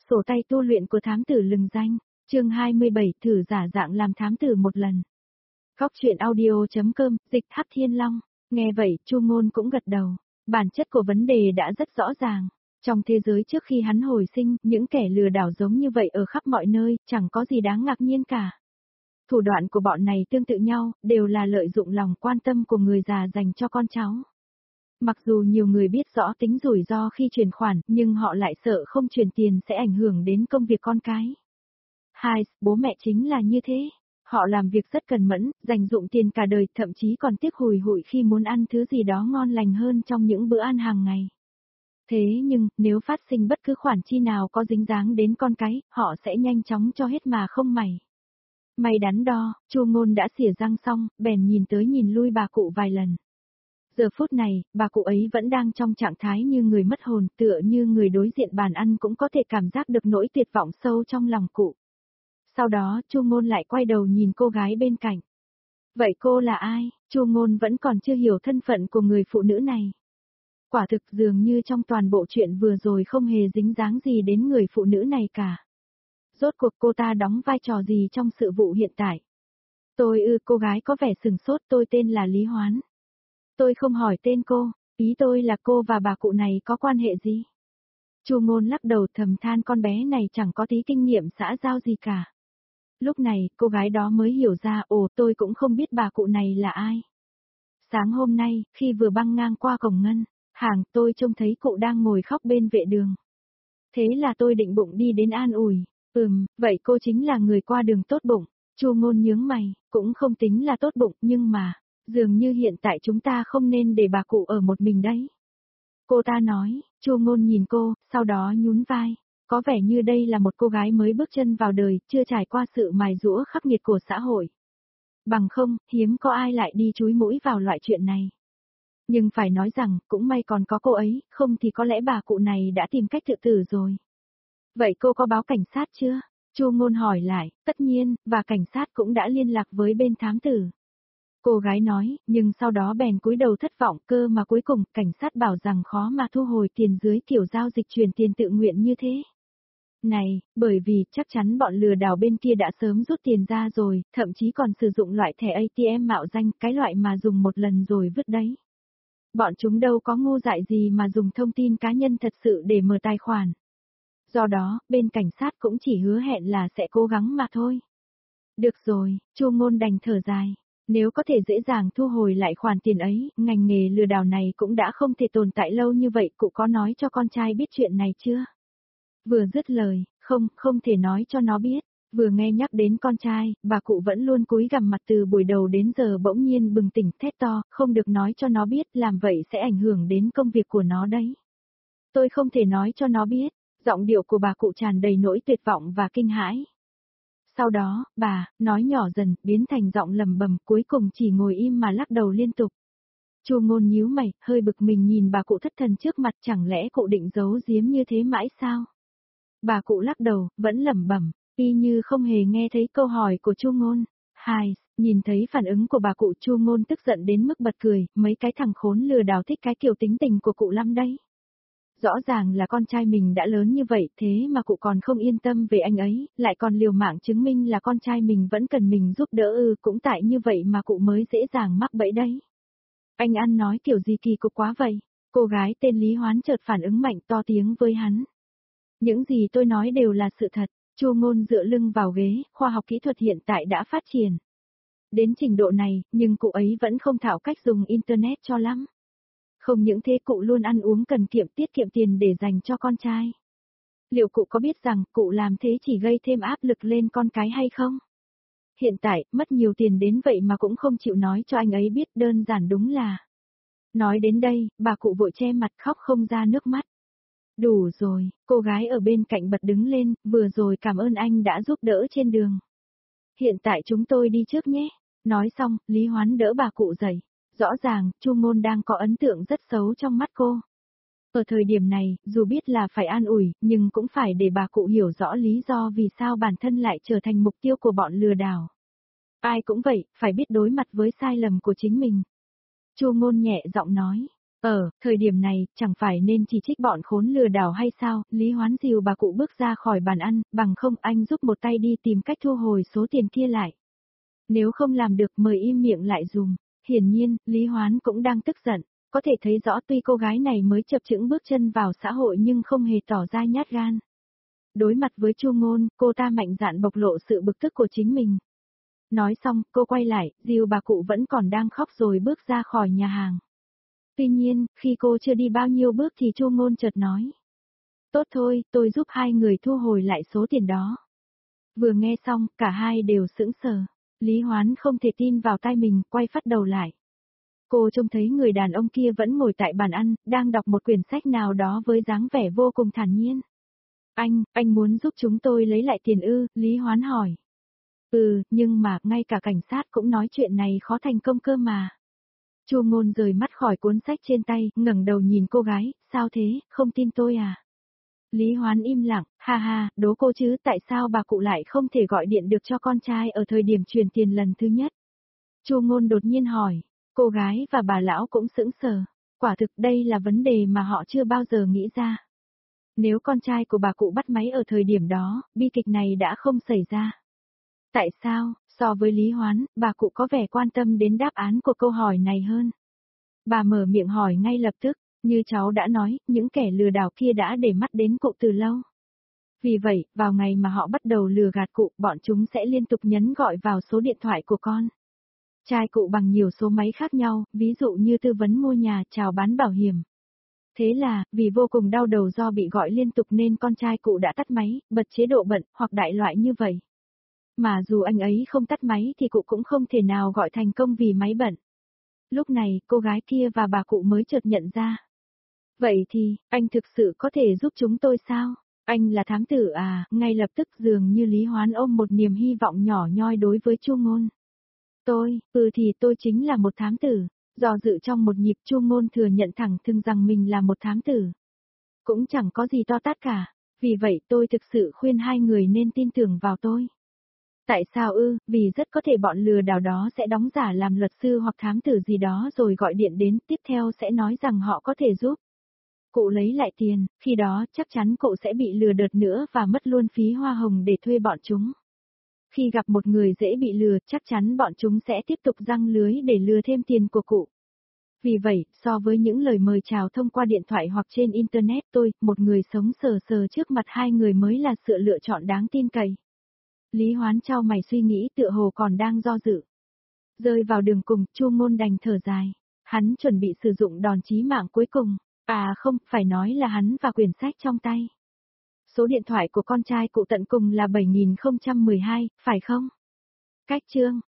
Sổ tay tu luyện của thám tử lừng danh, chương 27 thử giả dạng làm thám tử một lần. Góc truyện audio.com, dịch Hắc Thiên Long, nghe vậy Chu Ngôn cũng gật đầu, bản chất của vấn đề đã rất rõ ràng. Trong thế giới trước khi hắn hồi sinh, những kẻ lừa đảo giống như vậy ở khắp mọi nơi, chẳng có gì đáng ngạc nhiên cả. Thủ đoạn của bọn này tương tự nhau, đều là lợi dụng lòng quan tâm của người già dành cho con cháu. Mặc dù nhiều người biết rõ tính rủi ro khi chuyển khoản, nhưng họ lại sợ không chuyển tiền sẽ ảnh hưởng đến công việc con cái. Bố mẹ chính là như thế. Họ làm việc rất cần mẫn, dành dụm tiền cả đời, thậm chí còn tiếc hùi hụi khi muốn ăn thứ gì đó ngon lành hơn trong những bữa ăn hàng ngày. Thế nhưng, nếu phát sinh bất cứ khoản chi nào có dính dáng đến con cái, họ sẽ nhanh chóng cho hết mà không mảy may đắn đo. Chu Ngôn đã xỉa răng xong, bèn nhìn tới nhìn lui bà cụ vài lần. Giờ phút này, bà cụ ấy vẫn đang trong trạng thái như người mất hồn, tựa như người đối diện bàn ăn cũng có thể cảm giác được nỗi tuyệt vọng sâu trong lòng cụ. Sau đó, Chu Ngôn lại quay đầu nhìn cô gái bên cạnh. Vậy cô là ai? Chu Ngôn vẫn còn chưa hiểu thân phận của người phụ nữ này. Quả thực dường như trong toàn bộ chuyện vừa rồi không hề dính dáng gì đến người phụ nữ này cả. Rốt cuộc cô ta đóng vai trò gì trong sự vụ hiện tại? Cô gái có vẻ sừng sốt, tôi tên là Lý Hoán. Tôi không hỏi tên cô, ý tôi là cô và bà cụ này có quan hệ gì? Chu Ngôn lắc đầu thầm than con bé này chẳng có tí kinh nghiệm xã giao gì cả. Lúc này, cô gái đó mới hiểu ra, tôi cũng không biết bà cụ này là ai. Sáng hôm nay, khi vừa băng ngang qua cổng ngân hàng, tôi trông thấy cụ đang ngồi khóc bên vệ đường. Thế là tôi định bụng đi đến an ủi. Vậy cô chính là người qua đường tốt bụng. Chu Ngôn nhướng mày, cũng không tính là tốt bụng, nhưng mà dường như hiện tại chúng ta không nên để bà cụ ở một mình đấy. Cô ta nói. Chu Ngôn nhìn cô, sau đó nhún vai. Có vẻ như đây là một cô gái mới bước chân vào đời, chưa trải qua sự mài giũa khắc nghiệt của xã hội. Bằng không, hiếm có ai lại đi chúi mũi vào loại chuyện này. Nhưng phải nói rằng, cũng may còn có cô ấy, không thì có lẽ bà cụ này đã tìm cách tự tử rồi. Vậy cô có báo cảnh sát chưa? Chu Ngôn hỏi lại. Tất nhiên, và cảnh sát cũng đã liên lạc với bên thám tử. Cô gái nói, nhưng sau đó bèn cúi đầu thất vọng, cơ mà cuối cùng cảnh sát bảo rằng khó mà thu hồi tiền dưới kiểu giao dịch chuyển tiền tự nguyện như thế. Này, bởi vì chắc chắn bọn lừa đảo bên kia đã sớm rút tiền ra rồi, thậm chí còn sử dụng loại thẻ ATM mạo danh, cái loại mà dùng một lần rồi vứt đấy. Bọn chúng đâu có ngu dại gì mà dùng thông tin cá nhân thật sự để mở tài khoản. Do đó, bên cảnh sát cũng chỉ hứa hẹn là sẽ cố gắng mà thôi. Được rồi, Chu Ngôn đành thở dài. Nếu có thể dễ dàng thu hồi lại khoản tiền ấy, ngành nghề lừa đảo này cũng đã không thể tồn tại lâu như vậy, cụ có nói cho con trai biết chuyện này chưa? Vừa dứt lời, không thể nói cho nó biết. Vừa nghe nhắc đến con trai, bà cụ vẫn luôn cúi gằm mặt từ buổi đầu đến giờ bỗng nhiên bừng tỉnh thét to, không được nói cho nó biết, làm vậy sẽ ảnh hưởng đến công việc của nó đấy. Tôi không thể nói cho nó biết, giọng điệu của bà cụ tràn đầy nỗi tuyệt vọng và kinh hãi. Sau đó, bà, nói nhỏ dần, biến thành giọng lầm bầm, cuối cùng chỉ ngồi im mà lắc đầu liên tục. Chu Ngôn nhíu mày, hơi bực mình nhìn bà cụ thất thần trước mặt, chẳng lẽ cụ định giấu giếm như thế mãi sao? Bà cụ lắc đầu, vẫn lẩm bẩm, y như không hề nghe thấy câu hỏi của Chu Ngôn. Nhìn thấy phản ứng của bà cụ, Chu Ngôn tức giận đến mức bật cười, mấy cái thằng khốn lừa đảo thích cái kiểu tính tình của cụ lắm đấy. Rõ ràng là con trai mình đã lớn như vậy, thế mà cụ còn không yên tâm về anh ấy, lại còn liều mạng chứng minh là con trai mình vẫn cần mình giúp đỡ. Cũng tại như vậy mà cụ mới dễ dàng mắc bẫy đấy. Anh ăn nói kiểu gì kỳ cục quá vậy? Cô gái tên Lý Hoán chợt phản ứng mạnh, to tiếng với hắn. Những gì tôi nói đều là sự thật. Chu Ngôn dựa lưng vào ghế, khoa học kỹ thuật hiện tại đã phát triển đến trình độ này, nhưng cụ ấy vẫn không thạo cách dùng internet cho lắm. Không những thế, cụ luôn ăn uống cần kiệm, tiết kiệm tiền để dành cho con trai. Liệu cụ có biết rằng cụ làm thế chỉ gây thêm áp lực lên con cái hay không? Hiện tại, mất nhiều tiền đến vậy mà cũng không chịu nói cho anh ấy biết, đơn giản đúng là. Nói đến đây, bà cụ vội che mặt khóc không ra nước mắt. Đủ rồi, cô gái ở bên cạnh bật đứng lên, vừa rồi cảm ơn anh đã giúp đỡ trên đường. Hiện tại chúng tôi đi trước nhé. Nói xong, Lý Hoán đỡ bà cụ dậy. Rõ ràng, Chu Ngôn đang có ấn tượng rất xấu trong mắt cô. Ở thời điểm này, dù biết là phải an ủi, nhưng cũng phải để bà cụ hiểu rõ lý do vì sao bản thân lại trở thành mục tiêu của bọn lừa đảo. Ai cũng vậy, phải biết đối mặt với sai lầm của chính mình. Chu Ngôn nhẹ giọng nói. Thời điểm này, chẳng phải nên chỉ trích bọn khốn lừa đảo hay sao, Lý Hoán dìu bà cụ bước ra khỏi bàn ăn, bằng không anh giúp một tay đi tìm cách thu hồi số tiền kia lại. Nếu không làm được mời im miệng lại dùm. Hiển nhiên, Lý Hoán cũng đang tức giận, có thể thấy rõ tuy cô gái này mới chập chững bước chân vào xã hội nhưng không hề tỏ ra nhát gan. Đối mặt với Chu Ngôn, cô ta mạnh dạn bộc lộ sự bực tức của chính mình. Nói xong, cô quay lại, dìu bà cụ vẫn còn đang khóc rồi bước ra khỏi nhà hàng. Tuy nhiên, khi cô chưa đi bao nhiêu bước thì Chu Ngôn chợt nói. Tốt thôi, tôi giúp hai người thu hồi lại số tiền đó. Vừa nghe xong, cả hai đều sững sờ. Lý Hoán không thể tin vào tai mình, quay phát đầu lại. Cô trông thấy người đàn ông kia vẫn ngồi tại bàn ăn, đang đọc một quyển sách nào đó với dáng vẻ vô cùng thản nhiên. Anh muốn giúp chúng tôi lấy lại tiền ư, Lý Hoán hỏi. Nhưng mà, ngay cả cảnh sát cũng nói chuyện này khó thành công cơ mà. Chu Ngôn rời mắt khỏi cuốn sách trên tay, ngẩng đầu nhìn cô gái, sao thế, không tin tôi à? Lý Hoán im lặng, ha ha, đố cô chứ, tại sao bà cụ lại không thể gọi điện được cho con trai ở thời điểm chuyển tiền lần thứ nhất? Chu Ngôn đột nhiên hỏi, cô gái và bà lão cũng sững sờ, quả thực đây là vấn đề mà họ chưa bao giờ nghĩ ra. Nếu con trai của bà cụ bắt máy ở thời điểm đó, bi kịch này đã không xảy ra. Tại sao, so với Lý Hoán, bà cụ có vẻ quan tâm đến đáp án của câu hỏi này hơn? Bà mở miệng hỏi ngay lập tức, như cháu đã nói, những kẻ lừa đảo kia đã để mắt đến cụ từ lâu. Vì vậy, vào ngày mà họ bắt đầu lừa gạt cụ, bọn chúng sẽ liên tục nhấn gọi vào số điện thoại của con trai cụ bằng nhiều số máy khác nhau, ví dụ như tư vấn mua nhà, chào bán bảo hiểm. Thế là, vì vô cùng đau đầu do bị gọi liên tục nên con trai cụ đã tắt máy, bật chế độ bận, hoặc đại loại như vậy. Mà dù anh ấy không tắt máy thì cụ cũng không thể nào gọi thành công vì máy bận. Lúc này, cô gái kia và bà cụ mới chợt nhận ra. Vậy thì, anh thực sự có thể giúp chúng tôi sao? Anh là thám tử à? Ngay lập tức dường như Lý Hoán ôm một niềm hy vọng nhỏ nhoi đối với Chu Ngôn. Thì tôi chính là một thám tử. Do dự trong một nhịp Chu Ngôn thừa nhận thẳng thừng rằng mình là một thám tử. Cũng chẳng có gì to tát cả. Vì vậy tôi thực sự khuyên hai người nên tin tưởng vào tôi. Tại sao ư? Vì rất có thể bọn lừa đảo đó sẽ đóng giả làm luật sư hoặc thám tử gì đó rồi gọi điện đến, tiếp theo sẽ nói rằng họ có thể giúp cụ lấy lại tiền, khi đó chắc chắn cụ sẽ bị lừa đợt nữa và mất luôn phí hoa hồng để thuê bọn chúng. Khi gặp một người dễ bị lừa, chắc chắn bọn chúng sẽ tiếp tục giăng lưới để lừa thêm tiền của cụ. Vì vậy, so với những lời mời chào thông qua điện thoại hoặc trên Internet, một người sống sờ sờ trước mặt hai người mới là sự lựa chọn đáng tin cậy. Lý Hoán chau mày suy nghĩ tựa hồ còn đang do dự. Rơi vào đường cùng, Chu Ngôn đành thở dài. Hắn chuẩn bị sử dụng đòn chí mạng cuối cùng. À không, phải nói là hắn và quyển sách trong tay. Số điện thoại của con trai cụ tận cùng là 7012, phải không? Cách chương